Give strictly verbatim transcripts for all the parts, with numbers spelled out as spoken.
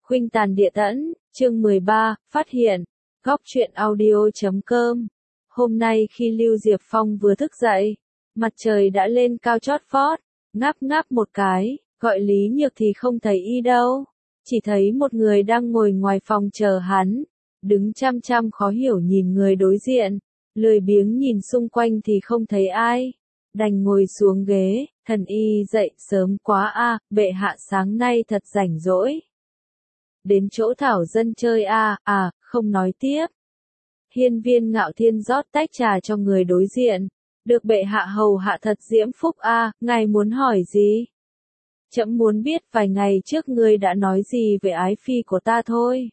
Khuynh Tàn Địa Tẫn, chương mười ba, phát hiện, góc truyện audio chấm com. Hôm nay khi Lưu Diệp Phong vừa thức dậy, mặt trời đã lên cao chót vót, ngáp ngáp một cái, gọi Lý Nhược thì không thấy y đâu, chỉ thấy một người đang ngồi ngoài phòng chờ hắn, đứng chăm chăm khó hiểu nhìn người đối diện, lười biếng nhìn xung quanh thì không thấy ai, đành ngồi xuống ghế. Thần y dậy sớm quá a, à, bệ hạ sáng nay thật rảnh rỗi. Đến chỗ thảo dân chơi a, à, à, không nói tiếp. Hiên Viên Ngạo Thiên rót tách trà cho người đối diện, được bệ hạ hầu hạ thật diễm phúc a, à, ngài muốn hỏi gì? Trẫm muốn biết vài ngày trước ngươi đã nói gì về ái phi của ta thôi.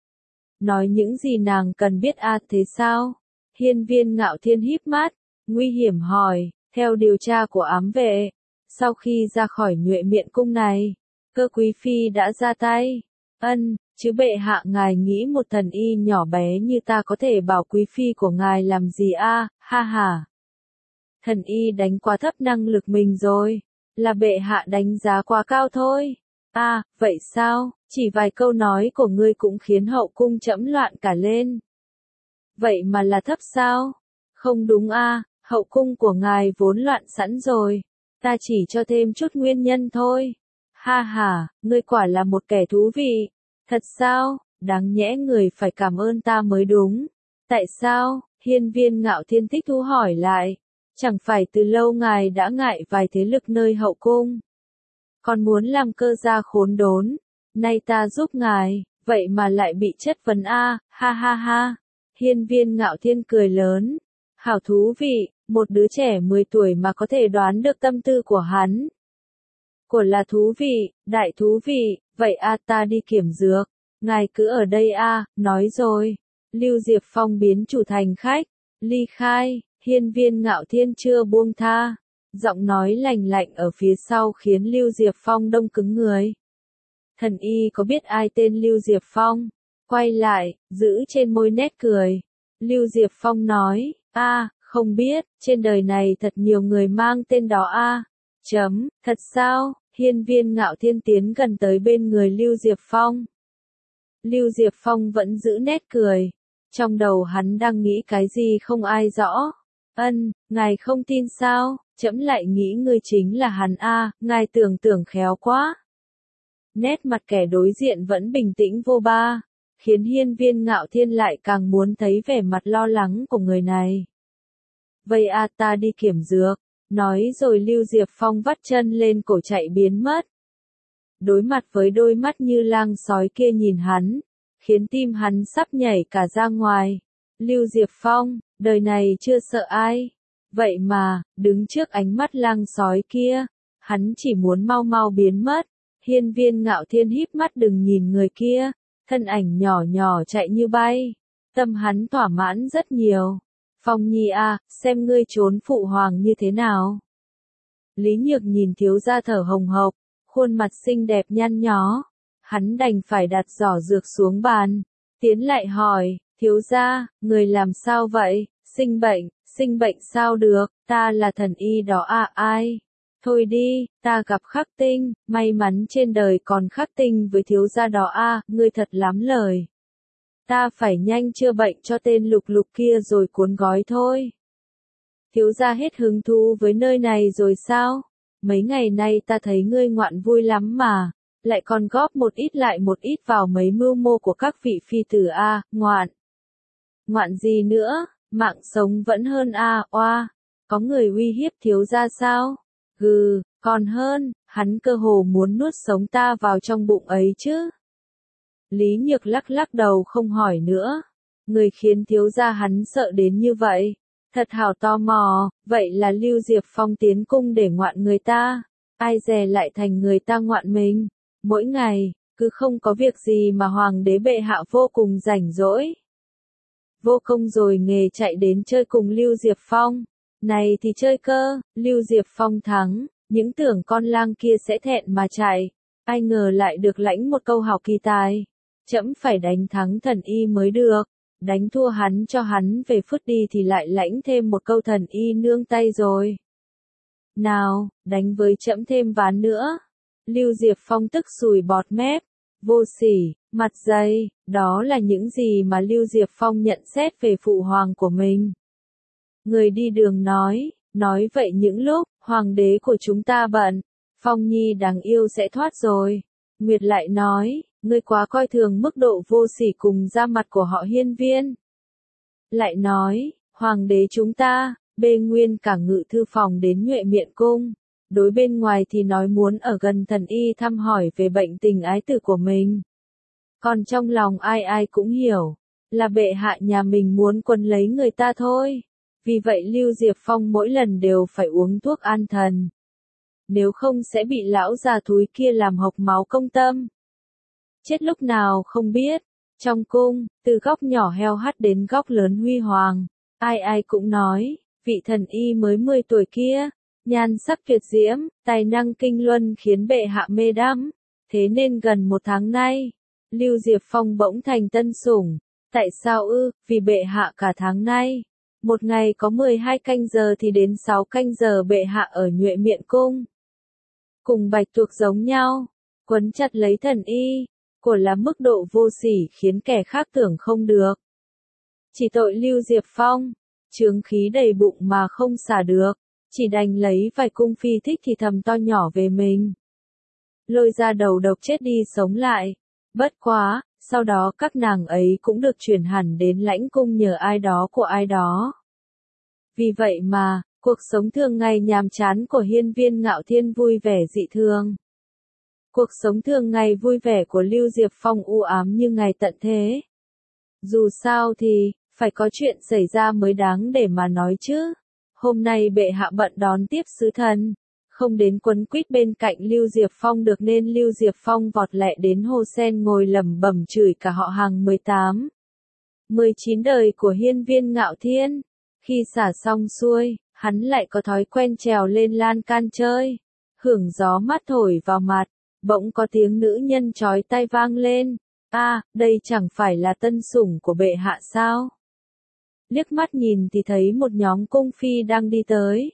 Nói những gì nàng cần biết a, à, thế sao? Hiên Viên Ngạo Thiên híp mắt, nguy hiểm hỏi, theo điều tra của ám vệ, sau khi ra khỏi Nhuệ Miện cung này, Cơ quý phi đã ra tay. Ân, chứ bệ hạ ngài nghĩ một thần y nhỏ bé như ta có thể bảo quý phi của ngài làm gì a, à? Ha ha. Thần y đánh quá thấp năng lực mình rồi, là bệ hạ đánh giá quá cao thôi. A, à, vậy sao, chỉ vài câu nói của ngươi cũng khiến hậu cung trẫm loạn cả lên. Vậy mà là thấp sao? Không đúng a, à, hậu cung của ngài vốn loạn sẵn rồi, ta chỉ cho thêm chút nguyên nhân thôi. Ha ha, ngươi quả là một kẻ thú vị. Thật sao, đáng nhẽ người phải cảm ơn ta mới đúng. Tại sao? Hiên Viên Ngạo Thiên thích thú hỏi lại. Chẳng phải từ lâu ngài đã ngại vài thế lực nơi hậu cung, còn muốn làm cơ gia khốn đốn. Nay ta giúp ngài, vậy mà lại bị chất vấn a, à, ha ha ha. Hiên Viên Ngạo Thiên cười lớn. Hảo thú vị, một đứa trẻ mười tuổi mà có thể đoán được tâm tư của hắn. Của là thú vị, đại thú vị, vậy a à, ta đi kiểm dược, ngài cứ ở đây a, à, nói rồi. Lưu Diệp Phong biến chủ thành khách, ly khai, Hiên Viên Ngạo Thiên chưa buông tha. Giọng nói lành lạnh ở phía sau khiến Lưu Diệp Phong đông cứng người. Thần y có biết ai tên Lưu Diệp Phong? Quay lại, giữ trên môi nét cười. Lưu Diệp Phong nói, a, à, không biết, trên đời này thật nhiều người mang tên đó a. À. Chấm, thật sao? Hiên Viên Ngạo Thiên tiến gần tới bên người Lưu Diệp Phong. Lưu Diệp Phong vẫn giữ nét cười. Trong đầu hắn đang nghĩ cái gì không ai rõ. Ân, ngài không tin sao? Trẫm lại nghĩ ngươi chính là hắn a, à, ngài tưởng tưởng khéo quá. Nét mặt kẻ đối diện vẫn bình tĩnh vô ba, khiến Hiên Viên Ngạo Thiên lại càng muốn thấy vẻ mặt lo lắng của người này. Vậy a, à, ta đi kiểm dược. Nói rồi Lưu Diệp Phong vắt chân lên cổ chạy biến mất. Đối mặt với đôi mắt như lang sói kia nhìn hắn, khiến tim hắn sắp nhảy cả ra ngoài. Lưu Diệp Phong, đời này chưa sợ ai. Vậy mà, đứng trước ánh mắt lang sói kia, hắn chỉ muốn mau mau biến mất. Hiên Viên Ngạo Thiên híp mắt đừng nhìn người kia, thân ảnh nhỏ nhỏ chạy như bay. Tâm hắn thỏa mãn rất nhiều. Phong Nhi a, xem ngươi trốn phụ hoàng như thế nào. Lý Nhược nhìn thiếu gia thở hồng hộc, khuôn mặt xinh đẹp nhăn nhó. Hắn đành phải đặt giỏ dược xuống bàn, tiến lại hỏi, thiếu gia, người làm sao vậy? Sinh bệnh, sinh bệnh sao được, ta là thần y đó à, ai? Thôi đi, ta gặp Khắc Tinh, may mắn trên đời còn Khắc Tinh với thiếu gia đó à, ngươi thật lắm lời. Ta phải nhanh chữa bệnh cho tên Lục Lục kia rồi cuốn gói thôi. Thiếu gia hết hứng thú với nơi này rồi sao? Mấy ngày nay ta thấy ngươi ngoạn vui lắm mà, lại còn góp một ít lại một ít vào mấy mưu mô của các vị phi tử a, à, ngoạn. Ngoạn gì nữa, mạng sống vẫn hơn a, à, oa. Có người uy hiếp thiếu gia sao? Gừ, còn hơn, hắn cơ hồ muốn nuốt sống ta vào trong bụng ấy chứ. Lý Nhược lắc lắc đầu không hỏi nữa. Người khiến thiếu gia hắn sợ đến như vậy. Thật hảo tò mò, vậy là Lưu Diệp Phong tiến cung để ngoạn người ta. Ai dè lại thành người ta ngoạn mình. Mỗi ngày, cứ không có việc gì mà hoàng đế bệ hạ vô cùng rảnh rỗi. Vô công rồi nghề chạy đến chơi cùng Lưu Diệp Phong. Này thì chơi cơ, Lưu Diệp Phong thắng, những tưởng con lang kia sẽ thẹn mà chạy. Ai ngờ lại được lãnh một câu học kỳ tài. Trẫm phải đánh thắng thần y mới được, đánh thua hắn cho hắn về phứt đi thì lại lãnh thêm một câu thần y nương tay rồi. Nào, đánh với trẫm thêm ván nữa. Lưu Diệp Phong tức sùi bọt mép, vô sỉ, mặt dày, đó là những gì mà Lưu Diệp Phong nhận xét về phụ hoàng của mình. Người đi đường nói, nói vậy những lúc, hoàng đế của chúng ta bận, Phong Nhi đáng yêu sẽ thoát rồi. Nguyệt lại nói, ngươi quá coi thường mức độ vô sỉ cùng da mặt của họ Hiên Viên. Lại nói, hoàng đế chúng ta, bê nguyên cả ngự thư phòng đến Nhuệ Miện Cung. Đối bên ngoài thì nói muốn ở gần thần y thăm hỏi về bệnh tình ái tử của mình. Còn trong lòng ai ai cũng hiểu, là bệ hạ nhà mình muốn quấn lấy người ta thôi. Vì vậy Lưu Diệp Phong mỗi lần đều phải uống thuốc an thần. Nếu không sẽ bị lão già thúi kia làm hộc máu công tâm. Chết lúc nào không biết. Trong cung, từ góc nhỏ heo hắt đến góc lớn huy hoàng, ai ai cũng nói, vị thần y mới mười tuổi kia, nhan sắc tuyệt diễm, tài năng kinh luân khiến bệ hạ mê đắm. Thế nên gần một tháng nay, Lưu Diệp Phong bỗng thành tân sủng. Tại sao ư? Vì bệ hạ cả tháng nay, một ngày có mười hai canh giờ thì đến sáu canh giờ bệ hạ ở Nhuệ Miện Cung. Cùng Bạch Tuộc giống nhau, quấn chặt lấy thần y, của là mức độ vô sỉ khiến kẻ khác tưởng không được. Chỉ tội Lưu Diệp Phong, chướng khí đầy bụng mà không xả được, chỉ đành lấy vài cung phi thích thì thầm to nhỏ về mình. Lôi ra đầu độc chết đi sống lại. Bất quá, sau đó các nàng ấy cũng được chuyển hẳn đến lãnh cung nhờ ai đó của ai đó. Vì vậy mà, cuộc sống thường ngày nhàm chán của Hiên Viên Ngạo Thiên vui vẻ dị thường. Cuộc sống thường ngày vui vẻ của Lưu Diệp Phong u ám như ngày tận thế. Dù sao thì, phải có chuyện xảy ra mới đáng để mà nói chứ. Hôm nay bệ hạ bận đón tiếp sứ thần, không đến quấn quýt bên cạnh Lưu Diệp Phong được nên Lưu Diệp Phong vọt lẹ đến Hồ Sen ngồi lẩm bẩm chửi cả họ hàng mười tám, mười chín đời của Hiên Viên Ngạo Thiên. Khi xả xong xuôi, hắn lại có thói quen trèo lên lan can chơi, hưởng gió mát thổi vào mặt, bỗng có tiếng nữ nhân chói tai vang lên. A, à, đây chẳng phải là tân sủng của bệ hạ sao? Liếc mắt nhìn thì thấy một nhóm cung phi đang đi tới.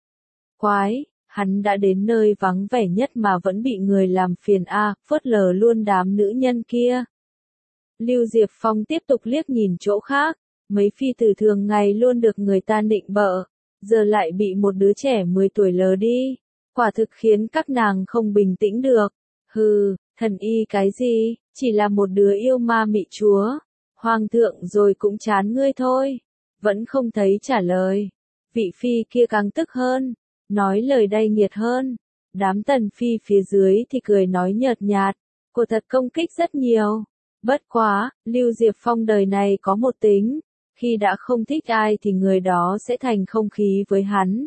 Quái, hắn đã đến nơi vắng vẻ nhất mà vẫn bị người làm phiền a, à, phớt lờ luôn đám nữ nhân kia. Lưu Diệp Phong tiếp tục liếc nhìn chỗ khác, mấy phi tử thường ngày luôn được người ta nịnh bợ, giờ lại bị một đứa trẻ mười tuổi lờ đi, quả thực khiến các nàng không bình tĩnh được. Hừ, thần y cái gì, chỉ là một đứa yêu ma mị chúa. Hoàng thượng rồi cũng chán ngươi thôi. Vẫn không thấy trả lời. Vị phi kia càng tức hơn, nói lời đay nghiệt hơn. Đám tần phi phía dưới thì cười nói nhợt nhạt, cô thật công kích rất nhiều. Bất quá, Lưu Diệp Phong đời này có một tính, khi đã không thích ai thì người đó sẽ thành không khí với hắn.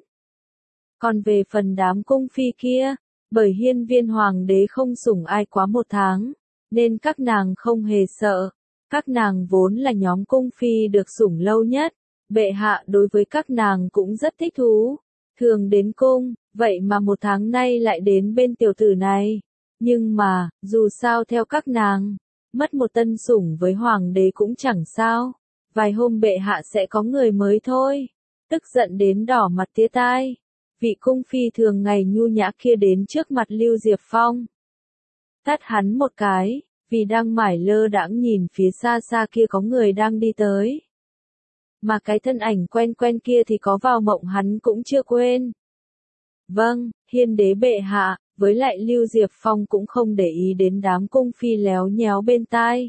Còn về phần đám cung phi kia, bởi Hiên Viên hoàng đế không sủng ai quá một tháng, nên các nàng không hề sợ. Các nàng vốn là nhóm cung phi được sủng lâu nhất, bệ hạ đối với các nàng cũng rất thích thú, thường đến cung, vậy mà một tháng nay lại đến bên tiểu tử này. Nhưng mà, dù sao theo các nàng, mất một tân sủng với hoàng đế cũng chẳng sao, vài hôm bệ hạ sẽ có người mới thôi. Tức giận đến đỏ mặt tía tai, vị cung phi thường ngày nhu nhã kia đến trước mặt Lưu Diệp Phong. Tát hắn một cái, vì đang mải lơ đãng nhìn phía xa xa kia có người đang đi tới. Mà cái thân ảnh quen quen kia thì có vào mộng hắn cũng chưa quên. Vâng, Hiên đế bệ hạ, với lại Lưu Diệp Phong cũng không để ý đến đám cung phi léo nhéo bên tai.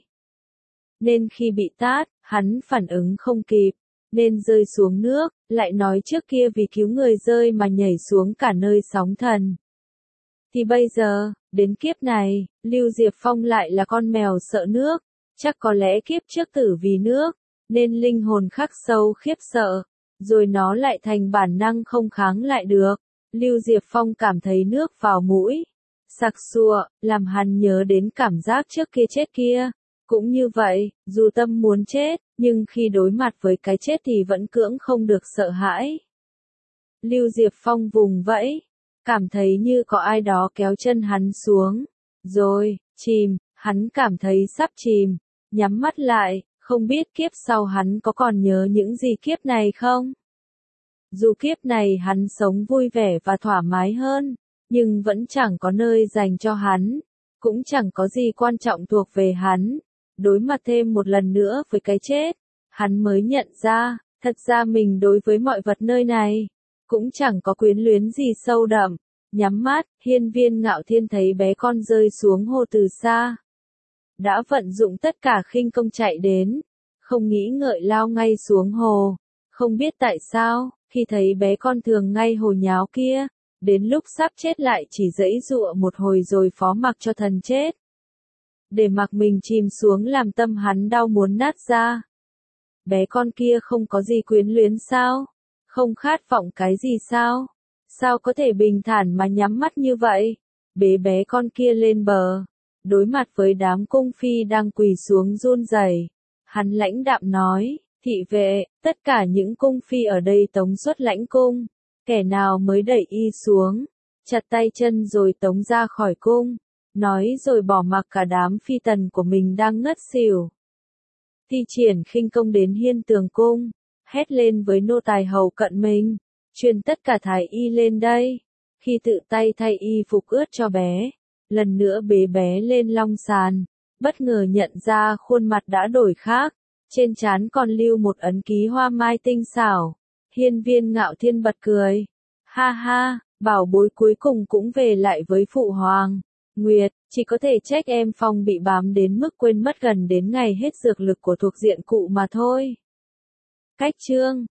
Nên khi bị tát, hắn phản ứng không kịp, nên rơi xuống nước, lại nói trước kia vì cứu người rơi mà nhảy xuống cả nơi sóng thần. Thì bây giờ, đến kiếp này, Lưu Diệp Phong lại là con mèo sợ nước, chắc có lẽ kiếp trước tử vì nước, nên linh hồn khắc sâu khiếp sợ, rồi nó lại thành bản năng không kháng lại được. Lưu Diệp Phong cảm thấy nước vào mũi, sặc sụa, làm hắn nhớ đến cảm giác trước kia chết kia. Cũng như vậy, dù tâm muốn chết, nhưng khi đối mặt với cái chết thì vẫn cưỡng không được sợ hãi. Lưu Diệp Phong vùng vẫy, cảm thấy như có ai đó kéo chân hắn xuống. Rồi, chìm, hắn cảm thấy sắp chìm, nhắm mắt lại, không biết kiếp sau hắn có còn nhớ những gì kiếp này không? Dù kiếp này hắn sống vui vẻ và thoải mái hơn, nhưng vẫn chẳng có nơi dành cho hắn. cũng chẳng có gì quan trọng thuộc về hắn. Đối mặt thêm một lần nữa với cái chết, hắn mới nhận ra, thật ra mình đối với mọi vật nơi này, cũng chẳng có quyến luyến gì sâu đậm. Nhắm mắt, hiên viên ngạo thiên thấy bé con rơi xuống hồ từ xa. Đã vận dụng tất cả khinh công chạy đến, không nghĩ ngợi lao ngay xuống hồ. Không biết tại sao, khi thấy bé con thường ngay hồ nháo kia, đến lúc sắp chết lại chỉ giãy giụa một hồi rồi phó mặc cho thần chết. Để mặc mình chìm xuống làm tâm hắn đau muốn nát ra. Bé con kia không có gì quyến luyến sao? Không khát vọng cái gì sao? Sao có thể bình thản mà nhắm mắt như vậy? Bế bé con kia lên bờ, đối mặt với đám cung phi đang quỳ xuống run rẩy, hắn lãnh đạm nói, thị vệ, tất cả những cung phi ở đây tống xuất lãnh cung, kẻ nào mới đẩy y xuống, chặt tay chân rồi tống ra khỏi cung, nói rồi bỏ mặc cả đám phi tần của mình đang ngất xỉu. Thi triển khinh công đến hiên tường cung, hét lên với nô tài hầu cận mình, truyền tất cả thái y lên đây. Khi tự tay thay y phục ướt cho bé, lần nữa bế bé lên long sàn, bất ngờ nhận ra khuôn mặt đã đổi khác, trên trán còn lưu một ấn ký hoa mai tinh xảo. Hiên viên ngạo thiên bật cười, ha ha, bảo bối cuối cùng cũng về lại với phụ hoàng. Nguyệt, chỉ có thể trách em Phong bị bám đến mức quên mất gần đến ngày hết dược lực của thuộc diện cụ mà thôi. Cách chương